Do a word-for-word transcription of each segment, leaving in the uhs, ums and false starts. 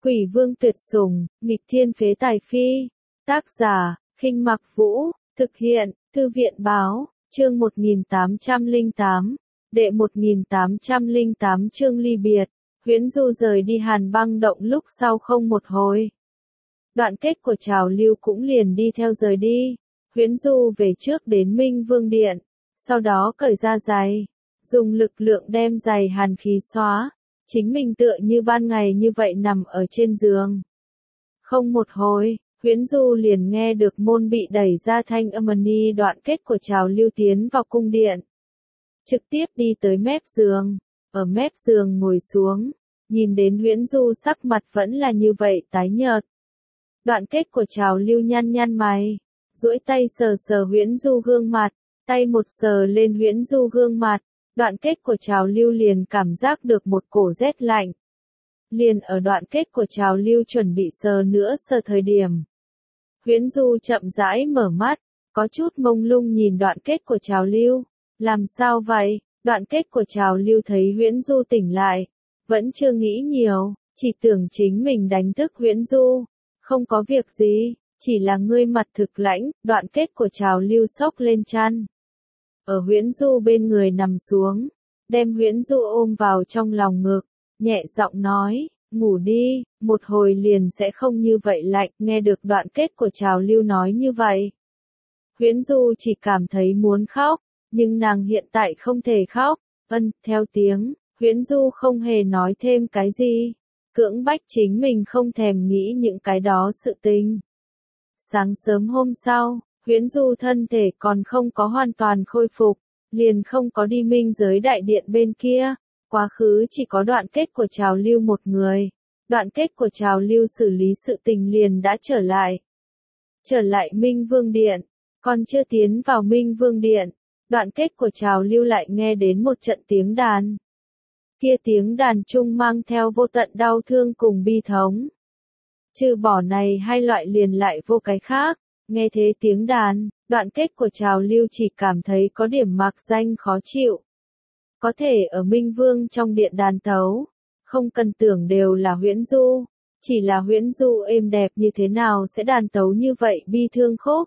Quỷ vương tuyệt sủng, nghịch thiên phế tài phi. Tác giả, Khinh Mặc Vũ, thực hiện, Thư viện báo, chương một nghìn tám trăm lẻ tám, đệ một nghìn tám trăm lẻ tám chương ly biệt, Huyễn Du rời đi Hàn Băng Động lúc sau không một hồi. Đoạn kết của Trào Lưu cũng liền đi theo rời đi, Huyễn Du về trước đến Minh Vương Điện, sau đó cởi ra giày, dùng lực lượng đem giày hàn khí xóa, chính mình tựa như ban ngày như vậy nằm ở trên giường. Không một hồi, Huyễn Du liền nghe được môn bị đẩy ra thanh âm ni đoạn kết của Trào Lưu tiến vào cung điện. Trực tiếp đi tới mép giường, ở mép giường ngồi xuống, nhìn đến Huyễn Du sắc mặt vẫn là như vậy tái nhợt. Đoạn kết của Trào Lưu nhăn nhăn mày, duỗi tay sờ sờ Huyễn Du gương mặt, tay một sờ lên Huyễn Du gương mặt, đoạn kết của Trào Lưu liền cảm giác được một cổ rét lạnh. Liền ở đoạn kết của Trào Lưu chuẩn bị sờ nữa sờ thời điểm. Huyễn Du chậm rãi mở mắt, có chút mông lung nhìn đoạn kết của Trào Lưu. Làm sao vậy? Đoạn kết của Trào Lưu thấy Huyễn Du tỉnh lại, vẫn chưa nghĩ nhiều, chỉ tưởng chính mình đánh thức Huyễn Du. Không có việc gì, chỉ là ngươi mặt thực lãnh, đoạn kết của Trào Lưu xốc lên chăn. Ở Huyễn Du bên người nằm xuống, đem Huyễn Du ôm vào trong lòng ngực, nhẹ giọng nói, ngủ đi, một hồi liền sẽ không như vậy lạnh, nghe được đoạn kết của Trào Lưu nói như vậy. Huyễn Du chỉ cảm thấy muốn khóc, nhưng nàng hiện tại không thể khóc, ân, theo tiếng, Huyễn Du không hề nói thêm cái gì, cưỡng bách chính mình không thèm nghĩ những cái đó sự tình. Sáng sớm hôm sau, Huyễn Du thân thể còn không có hoàn toàn khôi phục, liền không có đi minh giới đại điện bên kia, quá khứ chỉ có đoạn kết của Trào Lưu một người, đoạn kết của Trào Lưu xử lý sự tình liền đã trở lại. Trở lại Minh Vương Điện, còn chưa tiến vào Minh Vương Điện, đoạn kết của Trào Lưu lại nghe đến một trận tiếng đàn. Kia tiếng đàn chung mang theo vô tận đau thương cùng bi thống. Trừ bỏ này hai loại liền lại vô cái khác, nghe thế tiếng đàn, đoạn kết của Trào Lưu chỉ cảm thấy có điểm mạc danh khó chịu. Có thể ở Minh Vương trong điện đàn tấu, không cần tưởng đều là Huyễn Du, chỉ là Huyễn Du êm đẹp như thế nào sẽ đàn tấu như vậy bi thương khúc.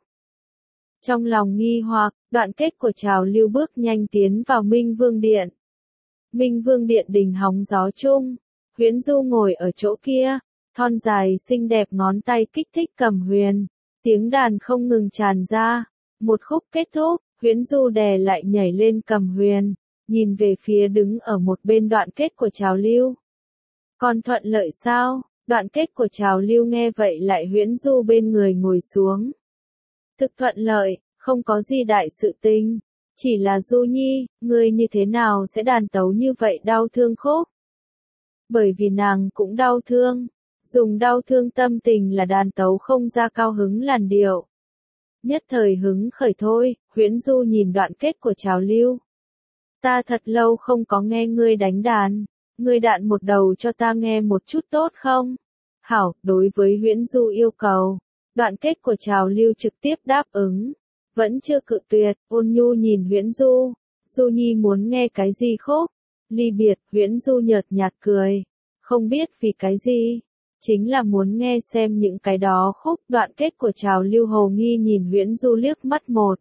Trong lòng nghi hoặc, đoạn kết của Trào Lưu bước nhanh tiến vào Minh Vương Điện. Minh Vương Điện đình hóng gió chung, Huyễn Du ngồi ở chỗ kia, thon dài xinh đẹp ngón tay kích thích cầm huyền, tiếng đàn không ngừng tràn ra, một khúc kết thúc, Huyễn Du đè lại nhảy lên cầm huyền, nhìn về phía đứng ở một bên đoạn kết của Trào Lưu. Còn thuận lợi sao? Đoạn kết của Trào Lưu nghe vậy lại Huyễn Du bên người ngồi xuống. Thực thuận lợi, không có gì đại sự tình. Chỉ là Du Nhi, ngươi như thế nào sẽ đàn tấu như vậy đau thương khúc? Bởi vì nàng cũng đau thương, dùng đau thương tâm tình là đàn tấu không ra cao hứng làn điệu. Nhất thời hứng khởi thôi, Huyễn Du nhìn đoạn kết của Trào Lưu. Ta thật lâu không có nghe ngươi đánh đàn, ngươi đạn một đầu cho ta nghe một chút tốt không? Hảo, đối với Huyễn Du yêu cầu, đoạn kết của Trào Lưu trực tiếp đáp ứng. Vẫn chưa cự tuyệt, ôn nhu nhìn Huyễn Du. Du Nhi muốn nghe cái gì khúc? Ly biệt, Huyễn Du nhợt nhạt cười. Không biết vì cái gì. Chính là muốn nghe xem những cái đó khúc. Đoạn kết của Trào Lưu hồ nghi nhìn Huyễn Du liếc mắt một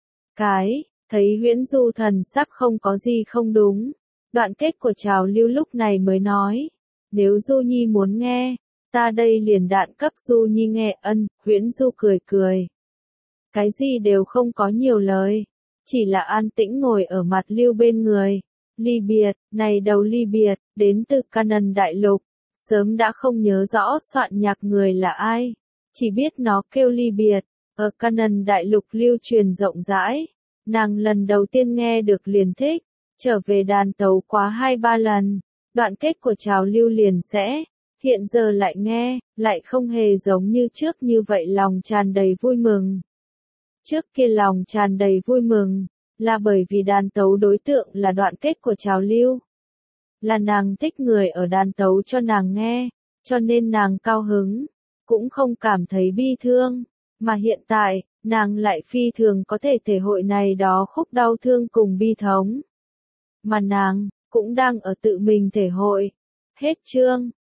cái, thấy Huyễn Du thần sắc không có gì không đúng. Đoạn kết của Trào Lưu lúc này mới nói. Nếu Du Nhi muốn nghe, ta đây liền đạn cấp Du Nhi nghe. Ân, Huyễn Du cười cười. Cái gì đều không có nhiều lời, chỉ là an tĩnh ngồi ở mặt Lưu bên người. Ly biệt, này đầu ly biệt, đến từ Canaan Đại Lục, sớm đã không nhớ rõ soạn nhạc người là ai, chỉ biết nó kêu ly biệt, ở Canaan Đại Lục lưu truyền rộng rãi, nàng lần đầu tiên nghe được liền thích, trở về đàn tấu quá hai ba lần, đoạn kết của Trào Lưu liền sẽ, hiện giờ lại nghe, lại không hề giống như trước như vậy lòng tràn đầy vui mừng. Trước kia lòng tràn đầy vui mừng, là bởi vì đàn tấu đối tượng là đoạn kết của Trào Lưu. Là nàng thích người ở đàn tấu cho nàng nghe, cho nên nàng cao hứng, cũng không cảm thấy bi thương, mà hiện tại, nàng lại phi thường có thể thể hội này đó khúc đau thương cùng bi thống. Mà nàng, cũng đang ở tự mình thể hội. Hết chương.